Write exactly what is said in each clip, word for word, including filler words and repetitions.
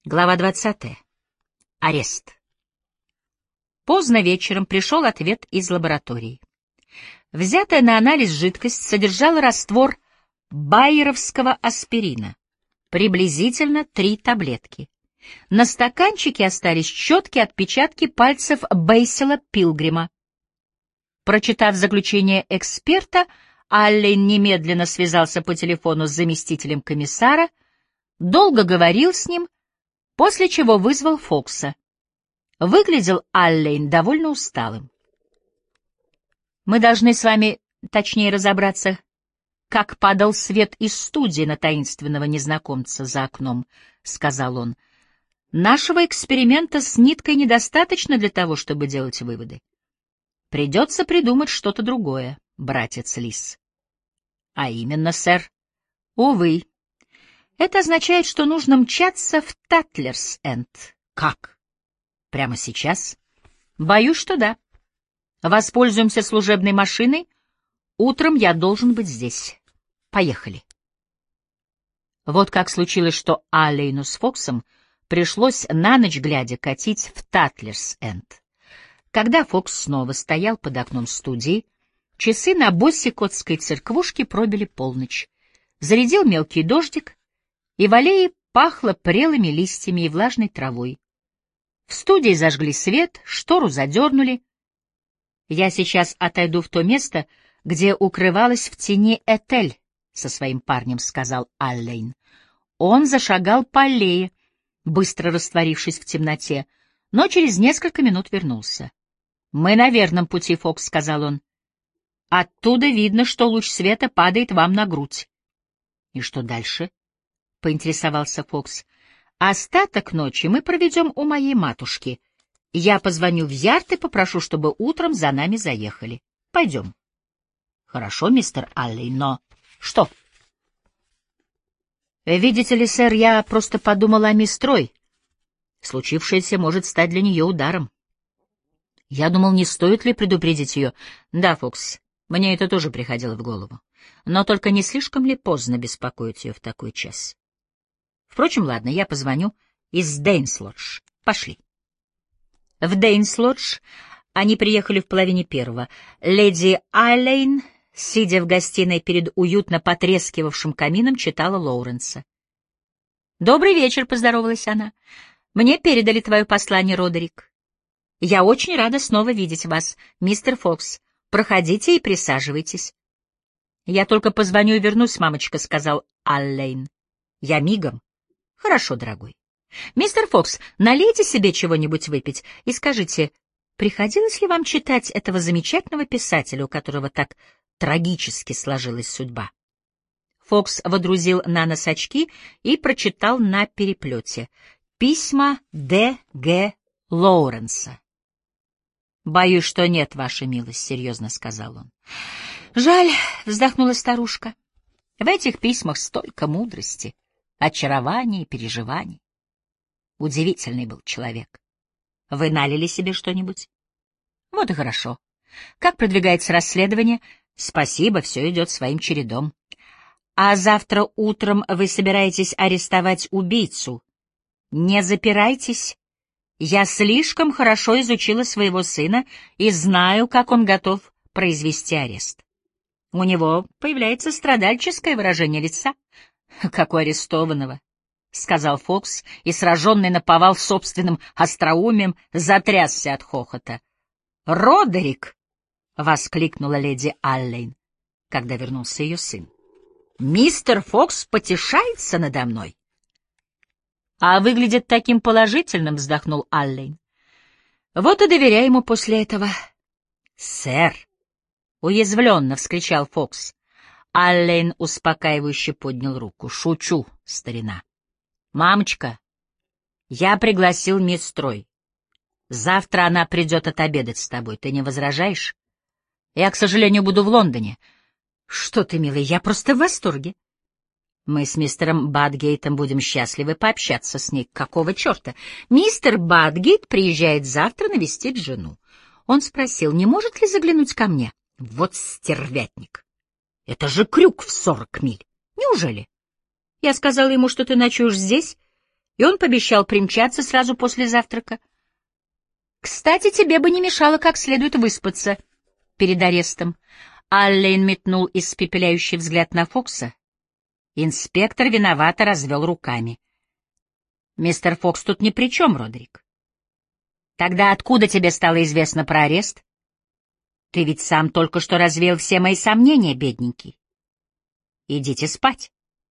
Глава двадцатая. Арест. Поздно вечером пришел ответ из лаборатории. Взятая на анализ жидкость содержала раствор байеровского аспирина, приблизительно три таблетки. На стаканчике остались четкие отпечатки пальцев Бейсила Пилгрима. Прочитав заключение эксперта, Аллен немедленно связался по телефону с заместителем комиссара, долго говорил с ним, после чего вызвал Фокса. Выглядел Аллен довольно усталым. «Мы должны с вами точнее разобраться, как падал свет из студии на таинственного незнакомца за окном», — сказал он. «Нашего эксперимента с ниткой недостаточно для того, чтобы делать выводы. Придется придумать что-то другое, братец Лис». «А именно, сэр?» «Увы. Это означает, что нужно мчаться в Татлерс-Энд». «Как? Прямо сейчас?» «Боюсь, что да. Воспользуемся служебной машиной. Утром я должен быть здесь. Поехали». Вот как случилось, что Аллену с Фоксом пришлось на ночь глядя катить в Татлерс-Энд. Когда Фокс снова стоял под окном студии, часы на Боссикотской церквушке пробили полночь. Зарядил мелкий дождик, и в аллее пахло прелыми листьями и влажной травой. В студии зажгли свет, штору задернули. «Я сейчас отойду в то место, где укрывалась в тени Этель со своим парнем», — сказал Аллен. Он зашагал по аллее, быстро растворившись в темноте, но через несколько минут вернулся. «Мы на верном пути, Фокс», — сказал он. «Оттуда видно, что луч света падает вам на грудь». «И что дальше?» — поинтересовался Фокс. «Остаток ночи мы проведем у моей матушки. Я позвоню в Ярд и попрошу, чтобы утром за нами заехали. Пойдем». «Хорошо, мистер Аллен, но...» «Что?» «Видите ли, сэр, я просто подумала о мисс Трой. Случившееся может стать для нее ударом. Я думал, не стоит ли предупредить ее. Да, Фокс, мне это тоже приходило в голову. Но только не слишком ли поздно беспокоить ее в такой час? Впрочем, ладно, я позвоню из Дейнслодж. Пошли». В Дейнслодж они приехали в половине первого. Леди Аллен, сидя в гостиной перед уютно потрескивавшим камином, читала Лоуренса. «Добрый вечер», — поздоровалась она. «Мне передали твое послание, Родерик. Я очень рада снова видеть вас, мистер Фокс. Проходите и присаживайтесь». «Я только позвоню и вернусь, мамочка», — сказал Аллен. «Я мигом». «Хорошо, дорогой. Мистер Фокс, налейте себе чего-нибудь выпить и скажите, приходилось ли вам читать этого замечательного писателя, у которого так трагически сложилась судьба?» Фокс водрузил на нос очки и прочитал на переплете: «Письма Д. Г. Лоуренса». «Боюсь, что нет, ваша милость», — серьезно сказал он. «Жаль», — вздохнула старушка. «В этих письмах столько мудрости, очарования и переживаний. Удивительный был человек. Вы налили себе что-нибудь? Вот и хорошо. Как продвигается расследование? Спасибо, все идет своим чередом. А завтра утром вы собираетесь арестовать убийцу. Не запирайтесь. Я слишком хорошо изучила своего сына и знаю, как он готов произвести арест. У него появляется страдальческое выражение лица, как у арестованного», — сказал Фокс, и, сраженный наповал собственным остроумием, затрясся от хохота. «Родерик!» — воскликнула леди Аллен, когда вернулся ее сын. «Мистер Фокс потешается надо мной». «А выглядит таким положительным», — вздохнул Аллен. «Вот и доверяй ему после этого». «Сэр!» — уязвленно вскричал Фокс. Аллен успокаивающе поднял руку. «Шучу, старина. Мамочка, я пригласил мисс Трой. Завтра она придет отобедать с тобой. Ты не возражаешь? Я, к сожалению, буду в Лондоне». «Что ты, милый, я просто в восторге. Мы с мистером Бадгейтом будем счастливы пообщаться с ней. Какого черта? Мистер Бадгейт приезжает завтра навестить жену. Он спросил, не может ли заглянуть ко мне. Вот стервятник. Это же крюк в сорок миль. Неужели? Я сказала ему, что ты ночуешь здесь, и он пообещал примчаться сразу после завтрака. Кстати, тебе бы не мешало как следует выспаться перед арестом. Аллен метнул испепеляющий взгляд на Фокса. Инспектор виновато развел руками. «Мистер Фокс тут ни при чем, Родрик. Тогда откуда тебе стало известно про арест? Ты ведь сам только что развеял все мои сомнения, бедненький. Идите спать».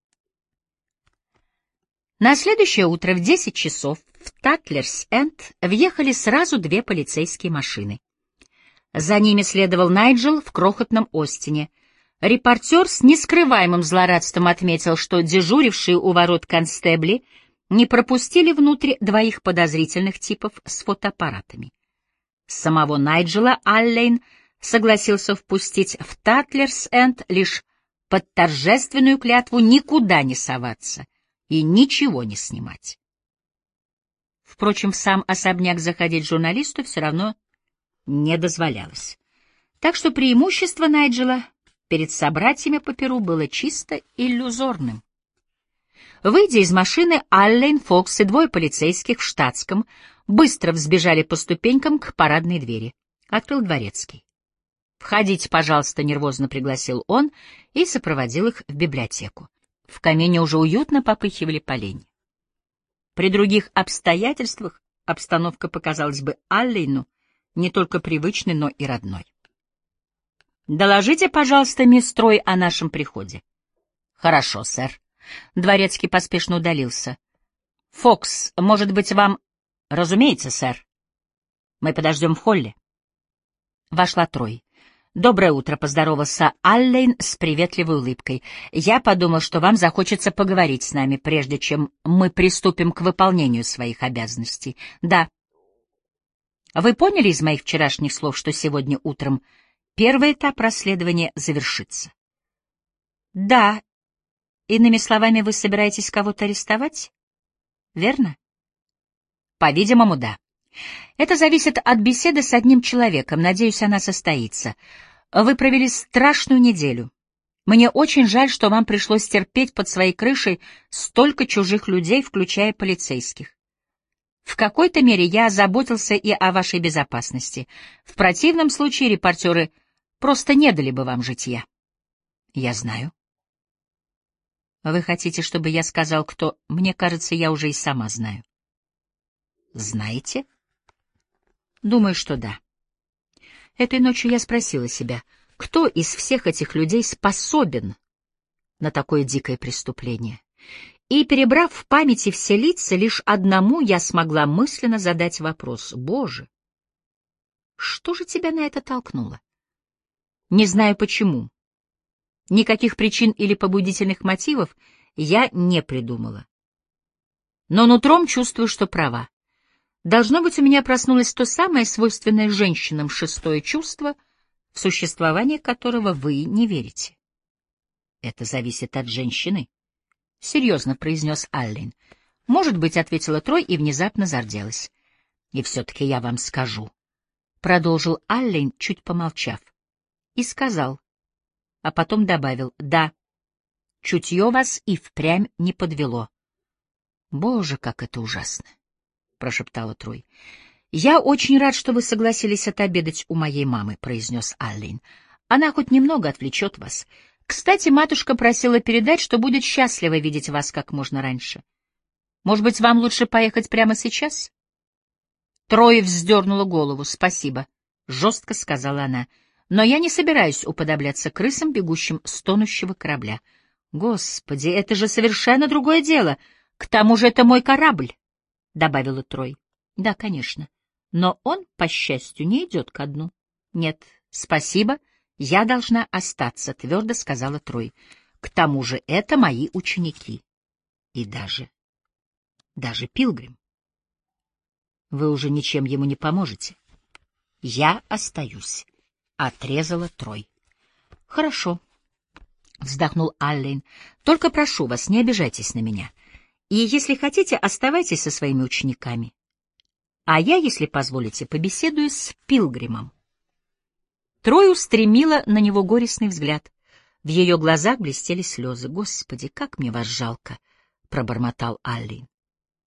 На следующее утро в десять часов в Татлерс-Энд въехали сразу две полицейские машины. За ними следовал Найджел в крохотном Остине. Репортер с нескрываемым злорадством отметил, что дежурившие у ворот констебли не пропустили внутрь двоих подозрительных типов с фотоаппаратами. Самого Найджела Аллен согласился впустить в Татлерс-Энд лишь под торжественную клятву никуда не соваться и ничего не снимать. Впрочем, в сам особняк заходить журналисту все равно не дозволялось. Так что преимущество Найджела перед собратьями по перу было чисто иллюзорным. Выйдя из машины, Аллен, Фокс и двое полицейских в штатском быстро взбежали по ступенькам к парадной двери. Открыл дворецкий. «Входите, пожалуйста», — нервозно пригласил он и сопроводил их в библиотеку. В камине уже уютно попыхивали поленья. При других обстоятельствах обстановка показалась бы Аллену не только привычной, но и родной. «Доложите, пожалуйста, мисс Трой о нашем приходе». «Хорошо, сэр». Дворецкий поспешно удалился. «Фокс, может быть, вам...» «Разумеется, сэр. Мы подождем в холле». Вошла Трой. «Доброе утро», — поздоровался Аллен с приветливой улыбкой. «Я подумал, что вам захочется поговорить с нами, прежде чем мы приступим к выполнению своих обязанностей». «Да». «Вы поняли из моих вчерашних слов, что сегодня утром первый этап расследования завершится?» «Да. Иными словами, вы собираетесь кого-то арестовать? Верно?» «По-видимому, да. Это зависит от беседы с одним человеком. Надеюсь, она состоится. Вы провели страшную неделю. Мне очень жаль, что вам пришлось терпеть под своей крышей столько чужих людей, включая полицейских. В какой-то мере я заботился и о вашей безопасности. В противном случае репортеры просто не дали бы вам житья». «Я знаю». «Вы хотите, чтобы я сказал, кто? Мне кажется, я уже и сама знаю». «Знаете?» «Думаю, что да». Этой ночью я спросила себя, кто из всех этих людей способен на такое дикое преступление. И, перебрав в памяти все лица, лишь одному я смогла мысленно задать вопрос: «Боже, что же тебя на это толкнуло?» Не знаю почему. Никаких причин или побудительных мотивов я не придумала. Но нутром чувствую, что права. Должно быть, у меня проснулось то самое свойственное женщинам шестое чувство, в существование которого вы не верите. Это зависит от женщины, — серьезно произнес Аллен. Может быть, — ответила Трой и внезапно зарделась. И все-таки я вам скажу, — продолжил Аллен, чуть помолчав. И сказал, а потом добавил: да, чутье вас и впрямь не подвело. Боже, как это ужасно! — прошептала Трой. «Я очень рад, что вы согласились отобедать у моей мамы», — произнес Аллен. «Она хоть немного отвлечет вас. Кстати, матушка просила передать, что будет счастлива видеть вас как можно раньше. Может быть, вам лучше поехать прямо сейчас?» Трой вздернула голову. «Спасибо», — жестко сказала она. «Но я не собираюсь уподобляться крысам, бегущим с тонущего корабля. Господи, это же совершенно другое дело. К тому же это мой корабль», — добавила Трой. «Да, конечно. Но он, по счастью, не идет ко дну». «Нет, спасибо, я должна остаться», — твердо сказала Трой. «К тому же это мои ученики. И даже... даже Пилгрим. Вы уже ничем ему не поможете. Я остаюсь», — отрезала Трой. «Хорошо», — вздохнул Аллен. «Только прошу вас, не обижайтесь на меня. И, если хотите, оставайтесь со своими учениками. А я, если позволите, побеседую с Пилгримом». Трой устремила на него горестный взгляд. В ее глазах блестели слезы. «Господи, как мне вас жалко!» — пробормотал Аллен.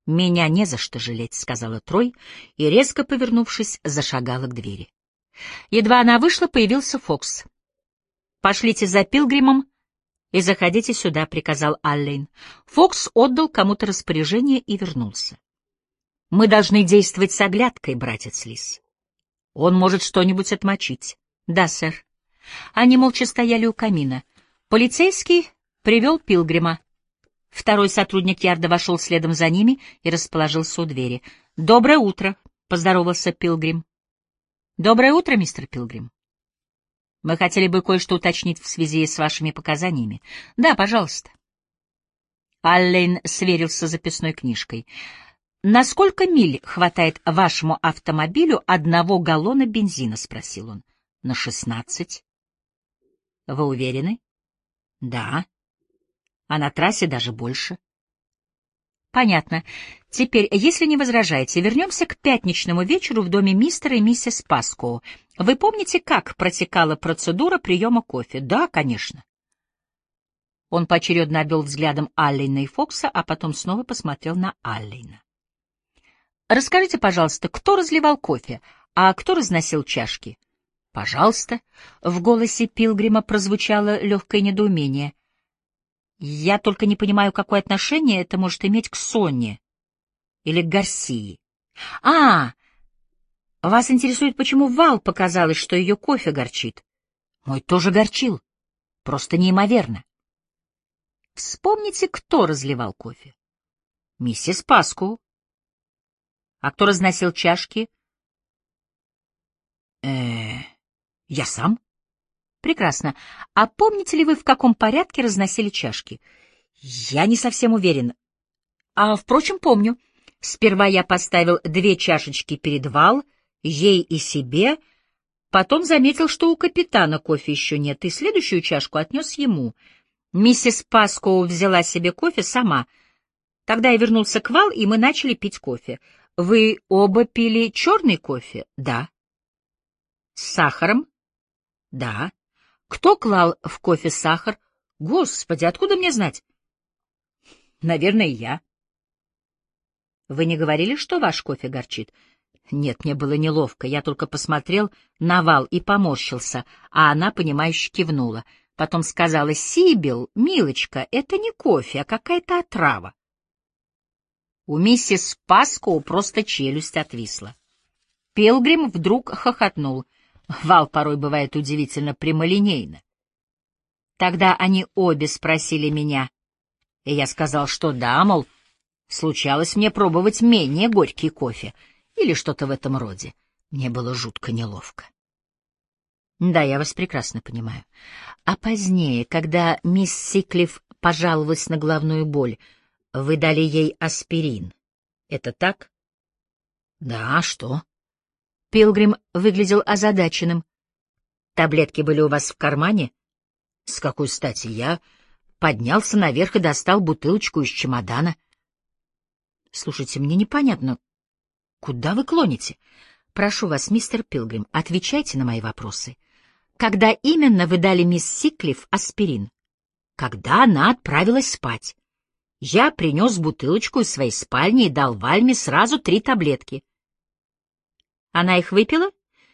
«Меня не за что жалеть», — сказала Трой, и, резко повернувшись, зашагала к двери. Едва она вышла, появился Фокс. «Пошлите за Пилгримом и заходите сюда», — приказал Аллен. Фокс отдал кому-то распоряжение и вернулся. «Мы должны действовать с оглядкой, братец Лис. Он может что-нибудь отмочить». «Да, сэр». Они молча стояли у камина. Полицейский привел Пилгрима. Второй сотрудник ярда вошел следом за ними и расположился у двери. «Доброе утро», — поздоровался Пилгрим. «Доброе утро, мистер Пилгрим. Мы хотели бы кое-что уточнить в связи с вашими показаниями». «Да, пожалуйста». Аллен сверился с записной книжкой. «На сколько миль хватает вашему автомобилю одного галлона бензина?» — спросил он. «На шестнадцать». «Вы уверены?» «Да. А на трассе даже больше». «Понятно. Теперь, если не возражаете, вернемся к пятничному вечеру в доме мистера и миссис Паскоу. Вы помните, как протекала процедура приема кофе?» «Да, конечно». Он поочередно обвел взглядом Аллена и Фокса, а потом снова посмотрел на Аллена. «Расскажите, пожалуйста, кто разливал кофе, а кто разносил чашки?» «Пожалуйста». В голосе Пилгрима прозвучало легкое недоумение. «Я только не понимаю, какое отношение это может иметь к Сонне или к Гарсии». «А, вас интересует, почему Вал показалось, что ее кофе горчит?» «Мой тоже горчил. Просто неимоверно». «Вспомните, кто разливал кофе?» «Миссис Паску». «А кто разносил чашки?» «Э-э, я сам». «Прекрасно. А помните ли вы, в каком порядке разносили чашки?» «Я не совсем уверен. А, впрочем, помню. Сперва я поставил две чашечки перед Вал, ей и себе, потом заметил, что у капитана кофе еще нет, и следующую чашку отнес ему. Миссис Паскоу взяла себе кофе сама. Тогда я вернулся к Вал, и мы начали пить кофе. Вы оба пили черный кофе?» «Да». «С сахаром?» «Да». «Кто клал в кофе сахар?» «Господи, откуда мне знать?» «Наверное, я». «Вы не говорили, что ваш кофе горчит?» «Нет, мне было неловко. Я только посмотрел на Вал и поморщился, а она, понимающе кивнула. Потом сказала: «Сибил, милочка, это не кофе, а какая-то отрава». У миссис Паскоу просто челюсть отвисла. Пилгрим вдруг хохотнул. Вал порой бывает удивительно прямолинейно. Тогда они обе спросили меня, и я сказал, что да, мол, случалось мне пробовать менее горький кофе или что-то в этом роде. Мне было жутко неловко. Да, я вас прекрасно понимаю. А позднее, когда мисс Сиклиф пожаловалась на головную боль, вы дали ей аспирин. Это так? Да, а что? Пилгрим выглядел озадаченным. Таблетки были у вас в кармане? С какой стати? Я поднялся наверх и достал бутылочку из чемодана. Слушайте, мне непонятно, куда вы клоните? Прошу вас, мистер Пилгрим, отвечайте на мои вопросы. Когда именно вы дали мисс Сиклиф аспирин? Когда она отправилась спать. Я принес бутылочку из своей спальни и дал Вальме сразу три таблетки. Она их выпила?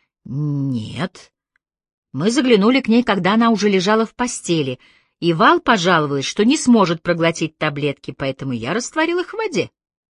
Нет. Мы заглянули к ней, когда она уже лежала в постели, и Вал пожаловалась, что не сможет проглотить таблетки, поэтому я растворил их в воде.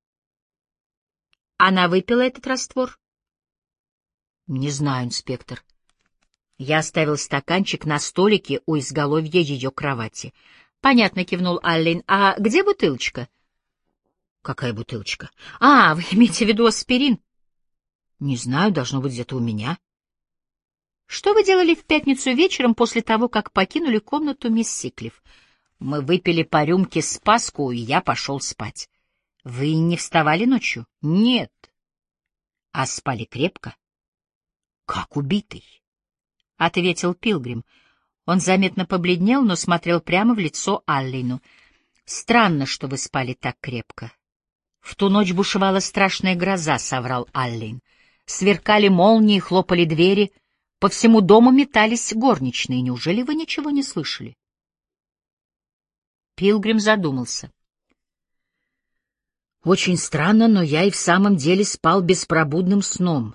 Она выпила этот раствор? Не знаю, инспектор. Я оставил стаканчик на столике у изголовья ее кровати. Понятно, кивнул Аллен. А где бутылочка? Какая бутылочка? А, вы имеете в виду аспирин? Не знаю, должно быть где-то у меня. Что вы делали в пятницу вечером после того, как покинули комнату мисс Сиклиф? Мы выпили по рюмке с Паску, и я пошел спать. Вы не вставали ночью? Нет. А спали крепко? Как убитый, — ответил Пилгрим. Он заметно побледнел, но смотрел прямо в лицо Аллену. Странно, что вы спали так крепко. В ту ночь бушевала страшная гроза, — соврал Аллен. Сверкали молнии, хлопали двери, по всему дому метались горничные. Неужели вы ничего не слышали? Пилгрим задумался. Очень странно, но я и в самом деле спал беспробудным сном.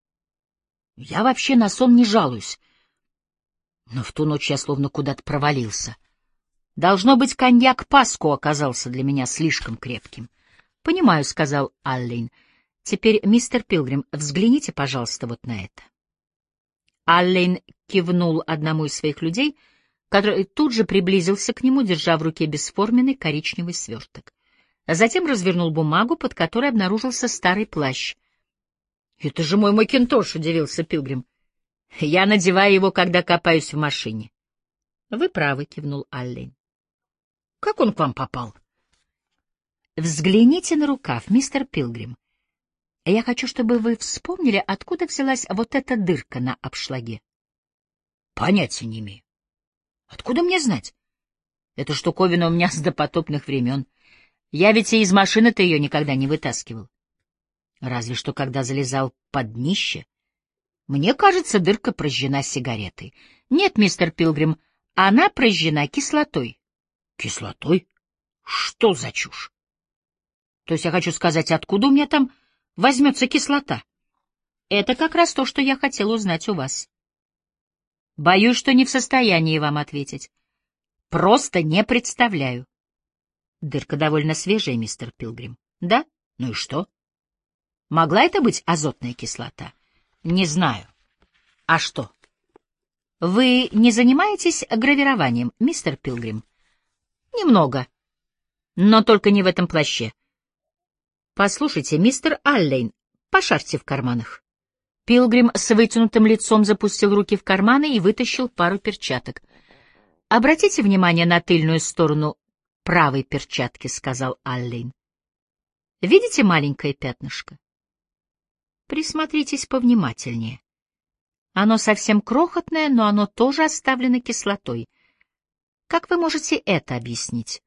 Я вообще на сон не жалуюсь. Но в ту ночь я словно куда-то провалился. Должно быть, коньяк Паско оказался для меня слишком крепким. — Понимаю, — сказал Аллен. — Теперь, мистер Пилгрим, взгляните, пожалуйста, вот на это. Аллен кивнул одному из своих людей, который тут же приблизился к нему, держа в руке бесформенный коричневый сверток. Затем развернул бумагу, под которой обнаружился старый плащ. — Это же мой макинтош, — удивился Пилгрим. — Я надеваю его, когда копаюсь в машине. — Вы правы, — кивнул Аллен. — Как он к вам попал? — Взгляните на рукав, мистер Пилгрим. Я хочу, чтобы вы вспомнили, откуда взялась вот эта дырка на обшлаге. — Понятия не имею. Откуда мне знать? Эта штуковина у меня с допотопных времен. Я ведь и из машины-то ее никогда не вытаскивал. Разве что когда залезал под днище. Мне кажется, дырка прожжена сигаретой. Нет, мистер Пилгрим, она прожжена кислотой. Кислотой? Что за чушь? То есть я хочу сказать, откуда у меня там возьмется кислота? Это как раз то, что я хотел узнать у вас. Боюсь, что не в состоянии вам ответить. Просто не представляю. Дырка довольно свежая, мистер Пилгрим. Да? Ну и что? Могла это быть азотная кислота? Не знаю. А что? Вы не занимаетесь гравированием, мистер Пилгрим? Немного. Но только не в этом плаще. Послушайте, мистер Аллен, пошарьте в карманах. Пилгрим с вытянутым лицом запустил руки в карманы и вытащил пару перчаток. Обратите внимание на тыльную сторону правой перчатки, — сказал Аллен. Видите маленькое пятнышко? Присмотритесь повнимательнее. Оно совсем крохотное, но оно тоже оставлено кислотой. Как вы можете это объяснить?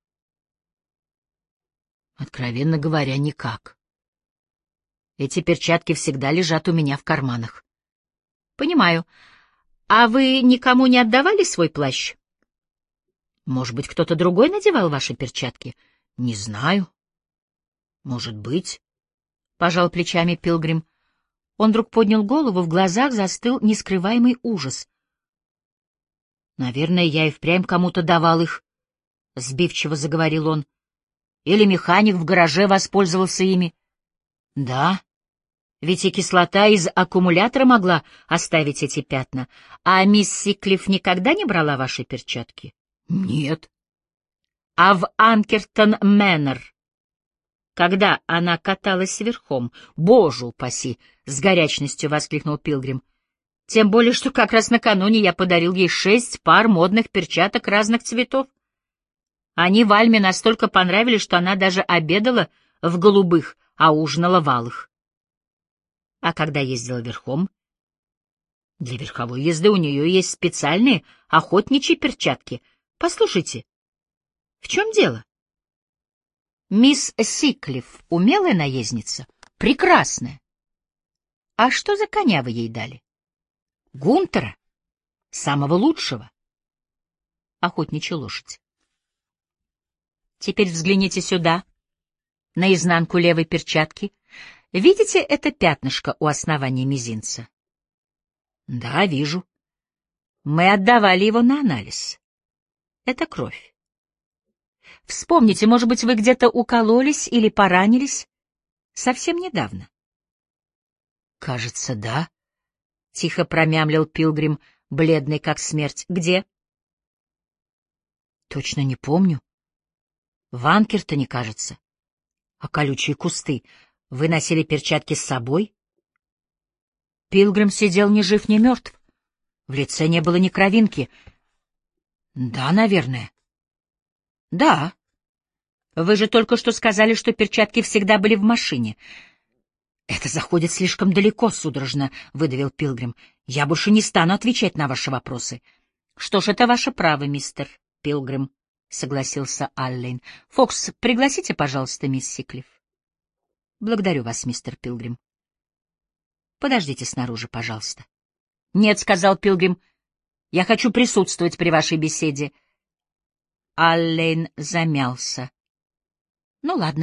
Откровенно говоря, никак. Эти перчатки всегда лежат у меня в карманах. Понимаю. А вы никому не отдавали свой плащ? Может быть, кто-то другой надевал ваши перчатки? Не знаю. Может быть. Пожал плечами Пилгрим. Он вдруг поднял голову, в глазах застыл нескрываемый ужас. Наверное, я и впрямь кому-то давал их, — сбивчиво заговорил он. Или механик в гараже воспользовался ими. Да, ведь и кислота из аккумулятора могла оставить эти пятна. А мисс Сиклиф никогда не брала ваши перчатки? Нет. А в Анкертон Мэннер, когда она каталась верхом? Боже упаси! — с горячностью воскликнул Пилгрим. Тем более, что как раз накануне я подарил ей шесть пар модных перчаток разных цветов. Они Вальме настолько понравились, что она даже обедала в голубых, а ужинала в алых. А когда ездила верхом? Для верховой езды у нее есть специальные охотничьи перчатки. Послушайте, в чем дело? Мисс Сиклиф — умелая наездница? Прекрасная. А что за коня вы ей дали? Гунтера, самого лучшего. Охотничья лошадь. Теперь взгляните сюда, на изнанку левой перчатки. Видите это пятнышко у основания мизинца? Да, вижу. Мы отдавали его на анализ. Это кровь. Вспомните, может быть, вы где-то укололись или поранились совсем недавно? Кажется, да. Тихо промямлил Пилгрим, бледный как смерть. Где? Точно не помню. В Анкертоне, кажется. А колючие кусты? Вы носили перчатки с собой? Пилгрим сидел ни жив, ни мертв. В лице не было ни кровинки. Да, наверное. Да. Вы же только что сказали, что перчатки всегда были в машине. Это заходит слишком далеко, судорожно выдавил Пилгрим. Я больше не стану отвечать на ваши вопросы. Что ж, это ваше право, мистер Пилгрим, согласился Аллен. Фокс, пригласите, пожалуйста, мисс Сиклиф. Благодарю вас, мистер Пилгрим. Подождите снаружи, пожалуйста. Нет, сказал Пилгрим. Я хочу присутствовать при вашей беседе. Аллен замялся. Ну ладно.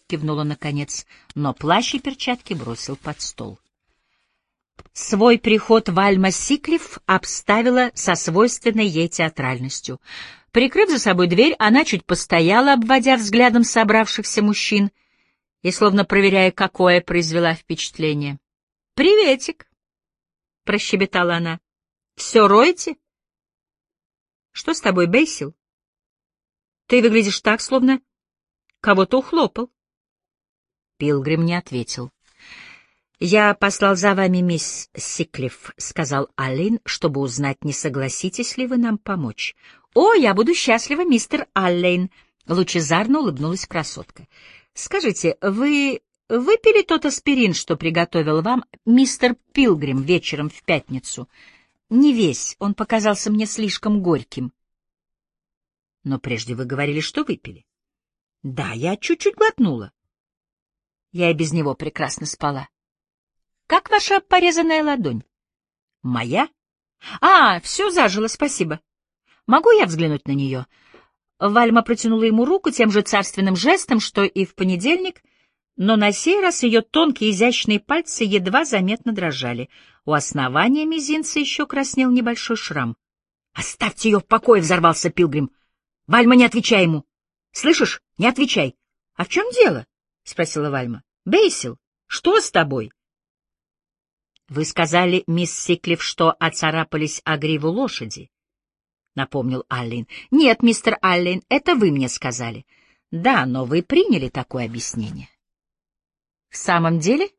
— кивнула наконец, но плащ и перчатки бросил под стол. Свой приход Вальма Сиклиф обставила со свойственной ей театральностью. Прикрыв за собой дверь, она чуть постояла, обводя взглядом собравшихся мужчин и словно проверяя, какое произвела впечатление. «Приветик!» — прощебетала она. «Все роете?» «Что с тобой, Бейсил? Ты выглядишь так, словно кого-то ухлопал». Пилгрим не ответил. «Я послал за вами мисс Сиклиф», — сказал Аллен, чтобы узнать, не согласитесь ли вы нам помочь. «О, я буду счастлива, мистер Аллен», — лучезарно улыбнулась красотка. «Скажите, вы выпили тот аспирин, что приготовил вам мистер Пилгрим вечером в пятницу? Не весь, он показался мне слишком горьким». «Но прежде вы говорили, что выпили». «Да, я чуть-чуть глотнула. Я и без него прекрасно спала». «Как ваша порезанная ладонь?» «Моя? А, все зажило, спасибо. Могу я взглянуть на нее?» Вальма протянула ему руку тем же царственным жестом, что и в понедельник, но на сей раз ее тонкие изящные пальцы едва заметно дрожали. У основания мизинца еще краснел небольшой шрам. «Оставьте ее в покое!» — взорвался Пилгрим. «Вальма, не отвечай ему! Слышишь? Не отвечай!» «А в чем дело?» — спросила Вальма. «Бейсил, что с тобой?» «Вы сказали, мисс Сиклиф, что оцарапались о гриву лошади», — напомнил Аллен. «Нет, мистер Аллен, это вы мне сказали». «Да, но вы приняли такое объяснение». «В самом деле?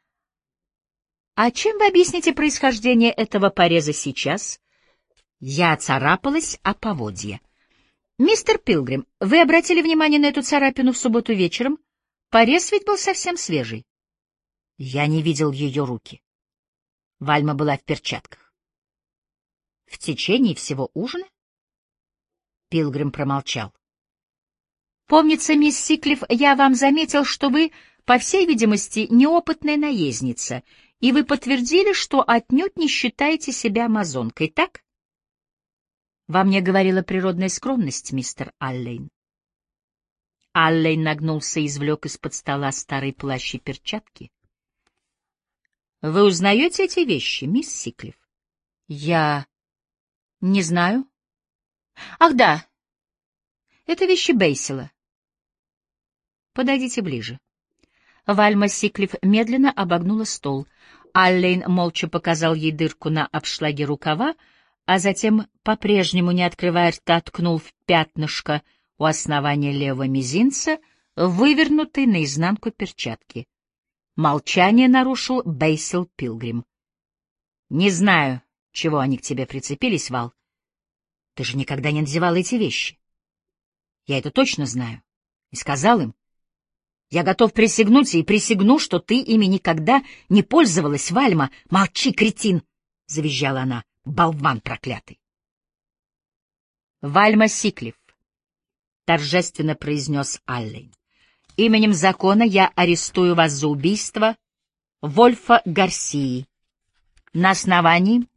А чем вы объясните происхождение этого пореза сейчас?» «Я царапалась о поводье». «Мистер Пилгрим, вы обратили внимание на эту царапину в субботу вечером? Порез ведь был совсем свежий». «Я не видел ее руки». Вальма была в перчатках. «В течение всего ужина?» Пилгрим промолчал. «Помнится, мисс Сиклиф, я вам заметил, что вы, по всей видимости, неопытная наездница, и вы подтвердили, что отнюдь не считаете себя амазонкой, так?» «Во мне говорила природная скромность, мистер Аллен». Аллен нагнулся и извлек из-под стола старый плащ и перчатки. «Вы узнаете эти вещи, мисс Сиклиф?» «Я не знаю». «Ах, да, это вещи Бейсила». «Подойдите ближе». Вальма Сиклиф медленно обогнула стол. Аллен молча показал ей дырку на обшлаге рукава, а затем, по-прежнему не открывая рта, ткнул в пятнышко у основания левого мизинца, вывернутой наизнанку перчатки. Молчание нарушил Бейсил Пилгрим. «Не знаю, чего они к тебе прицепились, Вал. Ты же никогда не надевал эти вещи. Я это точно знаю. И сказал им. Я готов присягнуть и присягну, что ты ими никогда не пользовалась, Вальма. Молчи, кретин!» — завизжала она. «Болван проклятый!» «Вальма Сиклиф», — торжественно произнес Аллен. «Именем закона я арестую вас за убийство Вольфа Гарсии на основании